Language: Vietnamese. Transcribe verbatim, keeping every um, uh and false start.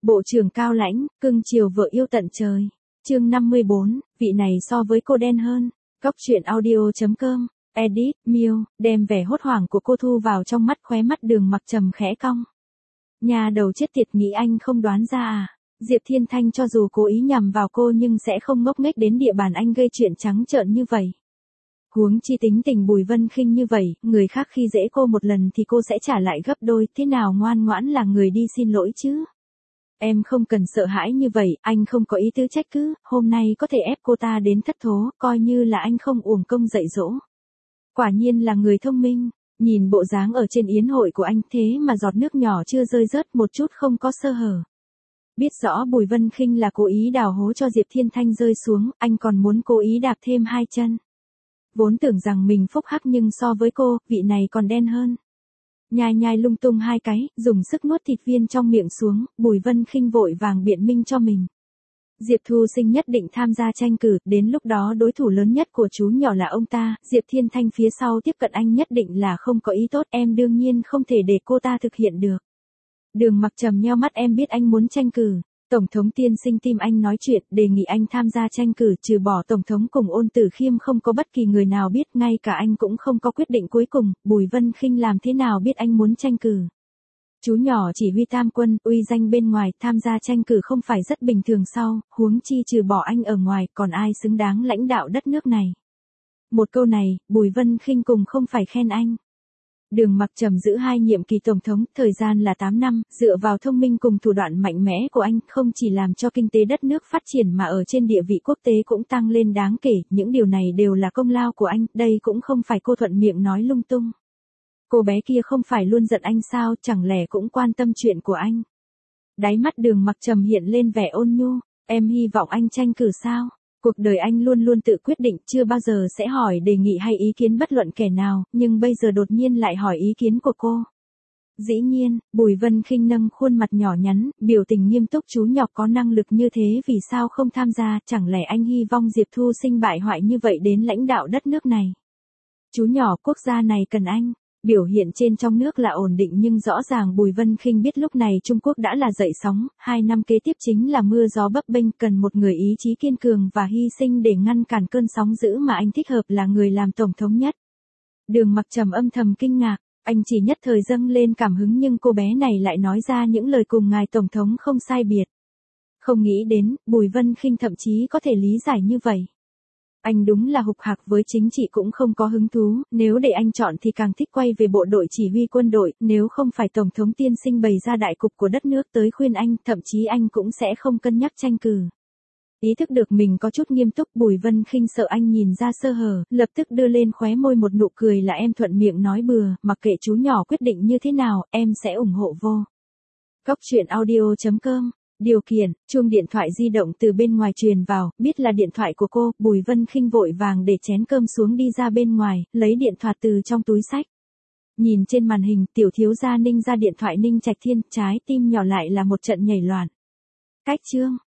Bộ trưởng cao lãnh, cưng chiều vợ yêu tận trời. Chương năm mươi bốn, vị này so với cô đen hơn. Góc truyện audio chấm com, edit, Miêu, đem vẻ hốt hoảng của cô thu vào trong mắt, khóe mắt Đường Mặc Trầm khẽ cong. Nhà đầu chết tiệt, nghĩ anh không đoán ra à? Diệp Thiên Thanh cho dù cố ý nhằm vào cô nhưng sẽ không ngốc nghếch đến địa bàn anh gây chuyện trắng trợn như vậy. Huống chi tính tình Bùi Vân Khinh như vậy, người khác khi dễ cô một lần thì cô sẽ trả lại gấp đôi, thế nào ngoan ngoãn là người đi xin lỗi chứ? Em không cần sợ hãi như vậy, anh không có ý tứ trách cứ, hôm nay có thể ép cô ta đến thất thố, coi như là anh không uổng công dạy dỗ. Quả nhiên là người thông minh, nhìn bộ dáng ở trên yến hội của anh thế mà giọt nước nhỏ chưa rơi rớt một chút không có sơ hở. Biết rõ Bùi Vân Khinh là cố ý đào hố cho Diệp Thiên Thanh rơi xuống, anh còn muốn cố ý đạp thêm hai chân. Vốn tưởng rằng mình phúc hắc nhưng so với cô, vị này còn đen hơn. Nhai nhai lung tung hai cái, dùng sức nuốt thịt viên trong miệng xuống, Bùi Vân Khinh vội vàng biện minh cho mình. Diệp Thu Sinh nhất định tham gia tranh cử, đến lúc đó đối thủ lớn nhất của chú nhỏ là ông ta, Diệp Thiên Thanh phía sau tiếp cận anh nhất định là không có ý tốt, em đương nhiên không thể để cô ta thực hiện được. Đường Mặc Trầm nheo mắt, em biết anh muốn tranh cử. Tổng thống tiên sinh tìm anh nói chuyện, đề nghị anh tham gia tranh cử, trừ bỏ Tổng thống cùng Ôn Tử Khiêm không có bất kỳ người nào biết, ngay cả anh cũng không có quyết định cuối cùng, Bùi Vân Khinh làm thế nào biết anh muốn tranh cử. Chú nhỏ chỉ huy tam quân, uy danh bên ngoài, tham gia tranh cử không phải rất bình thường sao, huống chi trừ bỏ anh ở ngoài, còn ai xứng đáng lãnh đạo đất nước này. Một câu này, Bùi Vân Khinh cùng không phải khen anh. Đường Mặc Trầm giữ hai nhiệm kỳ tổng thống, thời gian là tám năm, dựa vào thông minh cùng thủ đoạn mạnh mẽ của anh, không chỉ làm cho kinh tế đất nước phát triển mà ở trên địa vị quốc tế cũng tăng lên đáng kể, những điều này đều là công lao của anh, đây cũng không phải cô thuận miệng nói lung tung. Cô bé kia không phải luôn giận anh sao, chẳng lẽ cũng quan tâm chuyện của anh. Đáy mắt Đường Mặc Trầm hiện lên vẻ ôn nhu, em hy vọng anh tranh cử sao? Cuộc đời anh luôn luôn tự quyết định, chưa bao giờ sẽ hỏi đề nghị hay ý kiến bất luận kẻ nào, nhưng bây giờ đột nhiên lại hỏi ý kiến của cô. Dĩ nhiên, Bùi Vân Khinh nâng khuôn mặt nhỏ nhắn, biểu tình nghiêm túc, chú nhóc có năng lực như thế vì sao không tham gia, chẳng lẽ anh hy vọng Diệp Thu Sinh bại hoại như vậy đến lãnh đạo đất nước này. Chú nhỏ, quốc gia này cần anh. Biểu hiện trên trong nước là ổn định nhưng rõ ràng Bùi Vân Khinh biết lúc này Trung Quốc đã là dậy sóng, hai năm kế tiếp chính là mưa gió bấp bênh, cần một người ý chí kiên cường và hy sinh để ngăn cản cơn sóng dữ mà anh thích hợp là người làm tổng thống nhất. Đường Mặc Trầm âm thầm kinh ngạc, anh chỉ nhất thời dâng lên cảm hứng nhưng cô bé này lại nói ra những lời cùng ngài tổng thống không sai biệt. Không nghĩ đến, Bùi Vân Khinh thậm chí có thể lý giải như vậy. Anh đúng là hục hạc, với chính trị cũng không có hứng thú, nếu để anh chọn thì càng thích quay về bộ đội chỉ huy quân đội, nếu không phải Tổng thống tiên sinh bày ra đại cục của đất nước tới khuyên anh, thậm chí anh cũng sẽ không cân nhắc tranh cử. Ý thức được mình có chút nghiêm túc, Bùi Vân Khinh sợ anh nhìn ra sơ hở, lập tức đưa lên khóe môi một nụ cười là em thuận miệng nói bừa, mặc kệ chú nhỏ quyết định như thế nào, em sẽ ủng hộ vô. Góc truyện audio chấm com. Điều khiển, chuông điện thoại di động từ bên ngoài truyền vào, biết là điện thoại của cô, Bùi Vân Khinh vội vàng để chén cơm xuống đi ra bên ngoài, lấy điện thoại từ trong túi xách. Nhìn trên màn hình, tiểu thiếu gia Ninh ra điện thoại Ninh Trạch Thiên, trái tim nhỏ lại là một trận nhảy loạn. Cách chương.